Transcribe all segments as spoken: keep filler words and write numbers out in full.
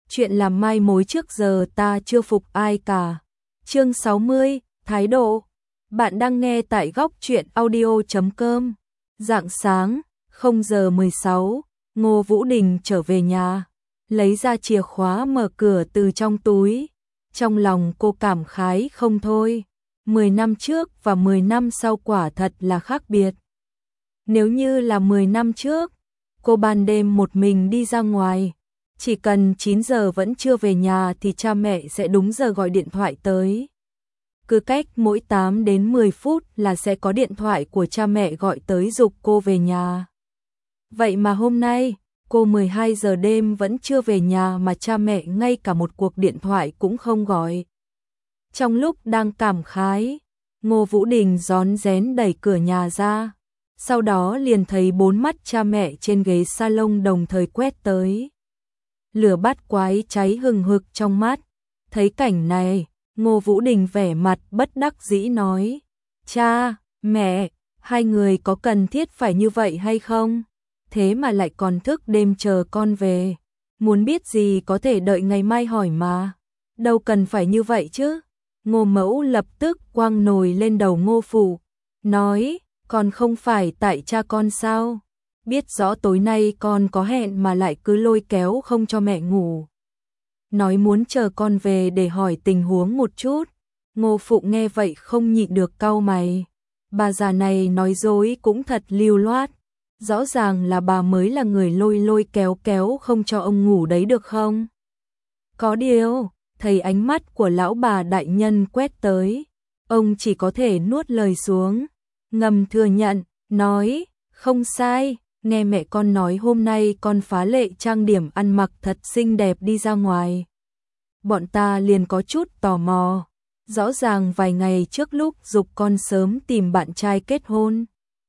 chuyện làm mai mối trước giờ ta chưa phục ai cả. Chương sáu mươi, thái độ. Bạn đang nghe tại góc truyện audio chấm com. Rạng sáng, không giờ mười sáu, Ngô Vũ Đình trở về nhà, lấy ra chìa khóa mở cửa từ trong túi. Trong lòng cô cảm khái không thôi, mười năm trước và mười năm sau quả thật là khác biệt. Nếu như là mười năm trước, cô ban đêm một mình đi ra ngoài, chỉ cần chín giờ vẫn chưa về nhà thì cha mẹ sẽ đúng giờ gọi điện thoại tới. Cứ cách mỗi tám đến mười phút là sẽ có điện thoại của cha mẹ gọi tới giục cô về nhà. Vậy mà hôm nay, cô mười hai giờ đêm vẫn chưa về nhà mà cha mẹ ngay cả một cuộc điện thoại cũng không gọi. Trong lúc đang cảm khái, Ngô Vũ Đình rón rén đẩy cửa nhà ra, sau đó liền thấy bốn mắt cha mẹ trên ghế salon đồng thời quét tới. Lửa bắt quái cháy hừng hực trong mắt, thấy cảnh này, Ngô Vũ Đình vẻ mặt bất đắc dĩ nói: "Cha, mẹ, hai người có cần thiết phải như vậy hay không? Thế mà lại còn thức đêm chờ con về. Muốn biết gì có thể đợi ngày mai hỏi mà. Đâu cần phải như vậy chứ." Ngô Mẫu lập tức quăng nồi lên đầu Ngô Phụ, nói: "Còn không phải tại cha con sao? Biết rõ tối nay con có hẹn mà lại cứ lôi kéo không cho mẹ ngủ. Nói muốn chờ con về để hỏi tình huống một chút." Ngô Phụ nghe vậy không nhịn được cau mày. Bà già này nói dối cũng thật lưu loát. Rõ ràng là bà mới là người lôi lôi kéo kéo không cho ông ngủ đấy được không? Có điều, thấy ánh mắt của lão bà đại nhân quét tới, ông chỉ có thể nuốt lời xuống, ngầm thừa nhận, nói: "Không sai, nghe mẹ con nói hôm nay con phá lệ trang điểm ăn mặc thật xinh đẹp đi ra ngoài. Bọn ta liền có chút tò mò, rõ ràng vài ngày trước lúc giục con sớm tìm bạn trai kết hôn,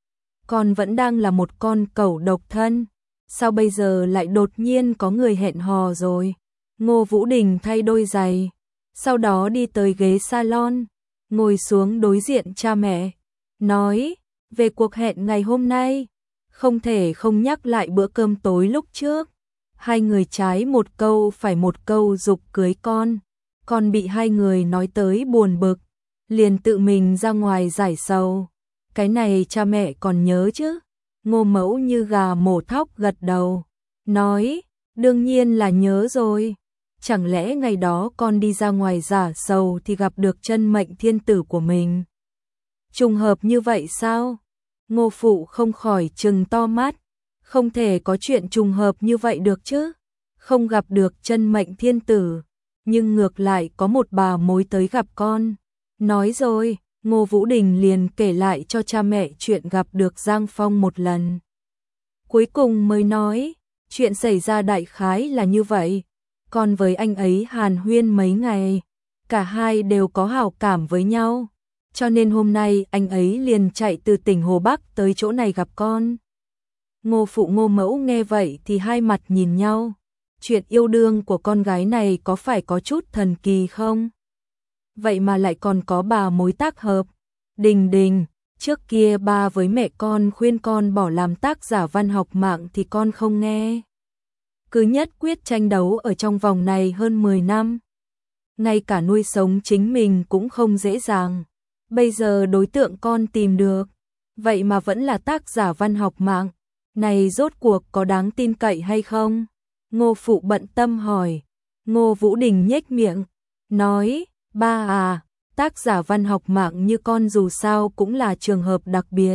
con vẫn đang là một con cẩu độc thân, sao bây giờ lại đột nhiên có người hẹn hò rồi?" Ngô Vũ Đình thay đôi giày, sau đó đi tới ghế salon, ngồi xuống đối diện cha mẹ, nói: "Về cuộc hẹn ngày hôm nay, không thể không nhắc lại bữa cơm tối lúc trước. Hai người trái một câu phải một câu giục cưới con, con bị hai người nói tới buồn bực, liền tự mình ra ngoài giải sầu. Cái này cha mẹ còn nhớ chứ?" Ngô Mẫu như gà mổ thóc gật đầu, nói: "Đương nhiên là nhớ rồi. Chẳng lẽ ngày đó con đi ra ngoài giả sầu thì gặp được chân mệnh thiên tử của mình? Trùng hợp như vậy sao?" Ngô Phụ không khỏi trừng to mắt, không thể có chuyện trùng hợp như vậy được chứ. Không gặp được chân mệnh thiên tử, nhưng ngược lại có một bà mối tới gặp con. Nói rồi, Ngô Vũ Đình liền kể lại cho cha mẹ chuyện gặp được Giang Phong một lần. Cuối cùng mới nói, chuyện xảy ra đại khái là như vậy. Con với anh ấy hàn huyên mấy ngày, cả hai đều có hảo cảm với nhau, cho nên hôm nay anh ấy liền chạy từ tỉnh Hồ Bắc tới chỗ này gặp con." Ngô Phụ Ngô Mẫu nghe vậy thì hai mặt nhìn nhau. Chuyện yêu đương của con gái này có phải có chút thần kỳ không? Vậy mà lại còn có bà mối tác hợp. Đình Đình, trước kia ba với mẹ con khuyên con bỏ làm tác giả văn học mạng thì con không nghe. Cứ nhất quyết tranh đấu ở trong vòng này hơn mười năm. Ngay cả nuôi sống chính mình cũng không dễ dàng. Bây giờ đối tượng con tìm được, vậy mà vẫn là tác giả văn học mạng. Này rốt cuộc có đáng tin cậy hay không? Ngô Phụ bận tâm hỏi. Ngô Vũ Đình nhếch miệng, nói: "Ba à, tác giả văn học mạng như con dù sao cũng là trường hợp đặc biệt.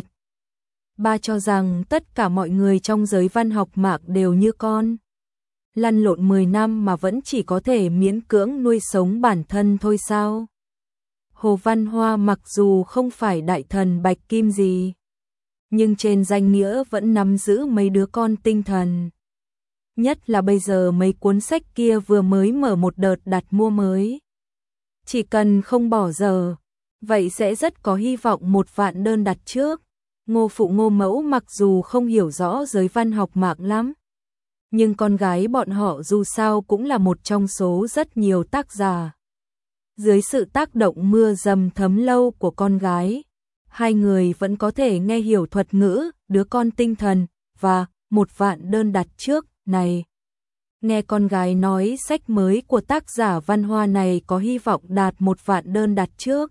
Ba cho rằng tất cả mọi người trong giới văn học mạng đều như con. Lăn lộn mười năm mà vẫn chỉ có thể miễn cưỡng nuôi sống bản thân thôi sao? Hồ Văn Hoa mặc dù không phải đại thần bạch kim gì, nhưng trên danh nghĩa vẫn nắm giữ mấy đứa con tinh thần. Nhất là bây giờ mấy cuốn sách kia vừa mới mở một đợt đặt mua mới. Chỉ cần không bỏ giờ, vậy sẽ rất có hy vọng một vạn đơn đặt trước." Ngô Phụ Ngô Mẫu mặc dù không hiểu rõ giới văn học mạng lắm, nhưng con gái bọn họ dù sao cũng là một trong số rất nhiều tác giả. Dưới sự tác động mưa dầm thấm lâu của con gái, hai người vẫn có thể nghe hiểu thuật ngữ đứa con tinh thần và một vạn đơn đặt trước này. nghe con gái nói sách mới của tác giả Văn Hoa này có hy vọng đạt một vạn đơn đặt trước.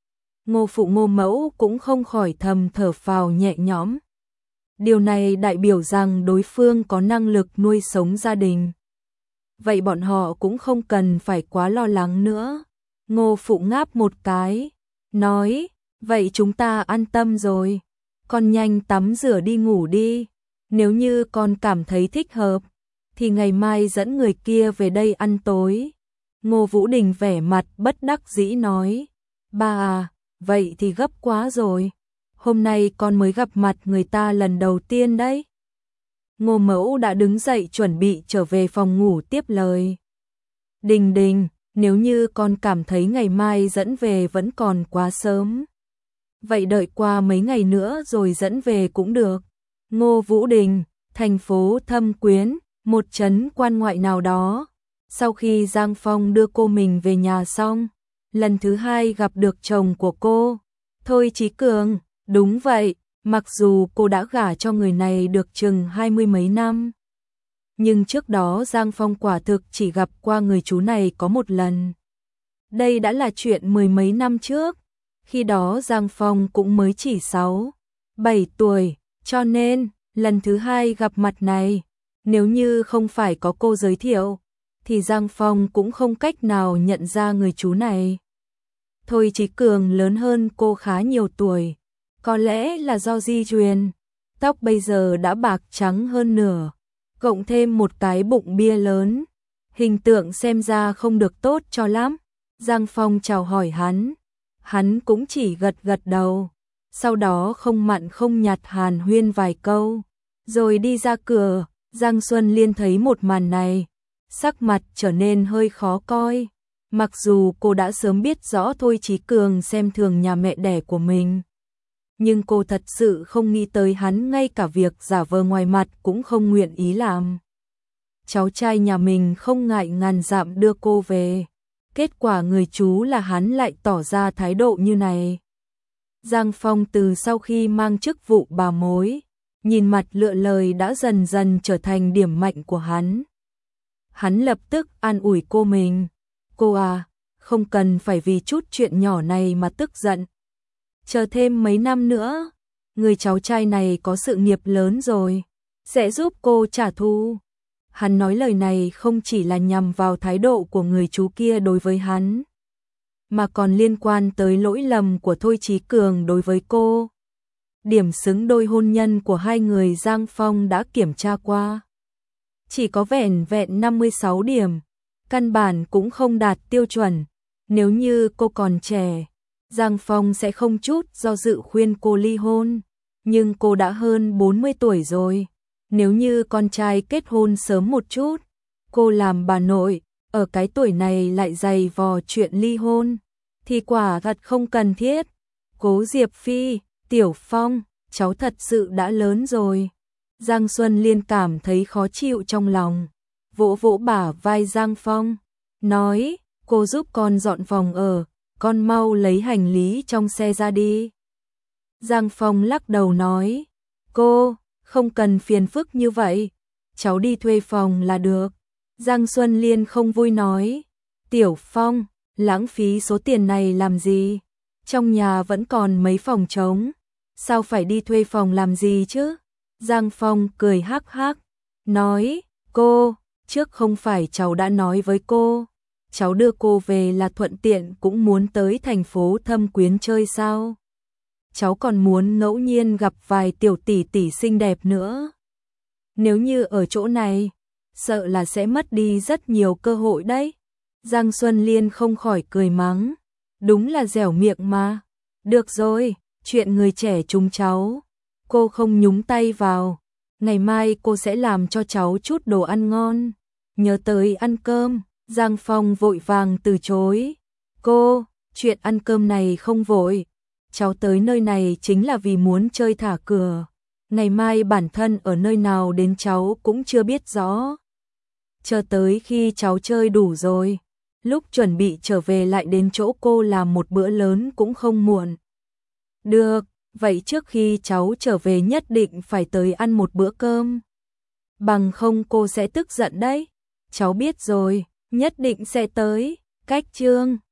Ngô phụ Ngô mẫu cũng không khỏi thầm thở phào nhẹ nhõm. Điều này đại biểu rằng đối phương có năng lực nuôi sống gia đình. Vậy bọn họ cũng không cần phải quá lo lắng nữa. Ngô phụ ngáp một cái, nói, vậy chúng ta an tâm rồi. Con nhanh tắm rửa đi ngủ đi. Nếu như con cảm thấy thích hợp, thì ngày mai dẫn người kia về đây ăn tối. Ngô Vũ Đình vẻ mặt bất đắc dĩ nói, ba à, vậy thì gấp quá rồi. Hôm nay con mới gặp mặt người ta lần đầu tiên đấy. Ngô Mẫu đã đứng dậy chuẩn bị trở về phòng ngủ tiếp lời. Đình Đình, nếu như con cảm thấy ngày mai dẫn về vẫn còn quá sớm, vậy đợi qua mấy ngày nữa rồi dẫn về cũng được. Ngô Vũ Đình, thành phố Thâm Quyến, một trấn quan ngoại nào đó. Sau khi Giang Phong đưa cô mình về nhà xong, lần thứ hai gặp được chồng của cô, Thôi Chí Cường. Đúng vậy, mặc dù cô đã gả cho người này được chừng hai mươi mấy năm, nhưng trước đó Giang Phong quả thực chỉ gặp qua người chú này có một lần. Đây đã là chuyện mười mấy năm trước, khi đó Giang Phong cũng mới chỉ sáu, bảy tuổi, cho nên lần thứ hai gặp mặt này, nếu như không phải có cô giới thiệu, thì Giang Phong cũng không cách nào nhận ra người chú này. Thôi Chí Cường lớn hơn cô khá nhiều tuổi, có lẽ là do di truyền, tóc bây giờ đã bạc trắng hơn nửa, cộng thêm một cái bụng bia lớn, hình tượng xem ra không được tốt cho lắm. Giang Phong chào hỏi hắn, hắn cũng chỉ gật gật đầu, sau đó không mặn không nhạt hàn huyên vài câu, rồi đi ra cửa. Giang Xuân Liên thấy một màn này, sắc mặt trở nên hơi khó coi, mặc dù cô đã sớm biết rõ Thôi Chí Cường xem thường nhà mẹ đẻ của mình, nhưng cô thật sự không nghĩ tới hắn ngay cả việc giả vờ ngoài mặt cũng không nguyện ý làm. Cháu trai nhà mình không ngại ngàn dặm đưa cô về, kết quả người chú là hắn lại tỏ ra thái độ như này. Giang Phong từ sau khi mang chức vụ bà mối, nhìn mặt lựa lời đã dần dần trở thành điểm mạnh của hắn. Hắn lập tức an ủi cô mình, cô à, không cần phải vì chút chuyện nhỏ này mà tức giận. Chờ thêm mấy năm nữa, người cháu trai này có sự nghiệp lớn rồi, sẽ giúp cô trả thù. Hắn nói lời này không chỉ là nhằm vào thái độ của người chú kia đối với hắn, mà còn liên quan tới lỗi lầm của Thôi Chí Cường đối với cô. Điểm xứng đôi hôn nhân của hai người Giang Phong đã kiểm tra qua, chỉ có vẻn vẹn năm mươi sáu điểm, căn bản cũng không đạt tiêu chuẩn. Nếu như cô còn trẻ, Giang Phong sẽ không chút do dự khuyên cô ly hôn, nhưng cô đã hơn bốn mươi tuổi rồi. Nếu như con trai kết hôn sớm một chút, cô làm bà nội, ở cái tuổi này lại dày vò chuyện ly hôn, thì quả thật không cần thiết. Cố Diệp Phi, Tiểu Phong, cháu thật sự đã lớn rồi. Giang Xuân Liên cảm thấy khó chịu trong lòng, vỗ vỗ bả vai Giang Phong, nói, cô giúp con dọn phòng ở, con mau lấy hành lý trong xe ra đi. Giang Phong lắc đầu nói, cô, không cần phiền phức như vậy, cháu đi thuê phòng là được. Giang Xuân Liên không vui nói, Tiểu Phong, lãng phí số tiền này làm gì? Trong nhà vẫn còn mấy phòng trống, sao phải đi thuê phòng làm gì chứ? Giang Phong cười hắc hắc, nói, cô, trước không phải cháu đã nói với cô, cháu đưa cô về là thuận tiện cũng muốn tới thành phố Thâm Quyến chơi sao? Cháu còn muốn ngẫu nhiên gặp vài tiểu tỷ tỷ xinh đẹp nữa. Nếu như ở chỗ này, sợ là sẽ mất đi rất nhiều cơ hội đấy. Giang Xuân Liên không khỏi cười mắng, đúng là dẻo miệng mà. Được rồi, chuyện người trẻ chúng cháu, cô không nhúng tay vào. Ngày mai cô sẽ làm cho cháu chút đồ ăn ngon. Nhớ tới ăn cơm. Giang Phong vội vàng từ chối. Cô, chuyện ăn cơm này không vội. Cháu tới nơi này chính là vì muốn chơi thả cửa. Ngày mai bản thân ở nơi nào đến cháu cũng chưa biết rõ. Chờ tới khi cháu chơi đủ rồi, lúc chuẩn bị trở về lại đến chỗ cô làm một bữa lớn cũng không muộn. Được, vậy trước khi cháu trở về nhất định phải tới ăn một bữa cơm. Bằng không cô sẽ tức giận đấy. cháu biết rồi, nhất định sẽ tới. Cách chương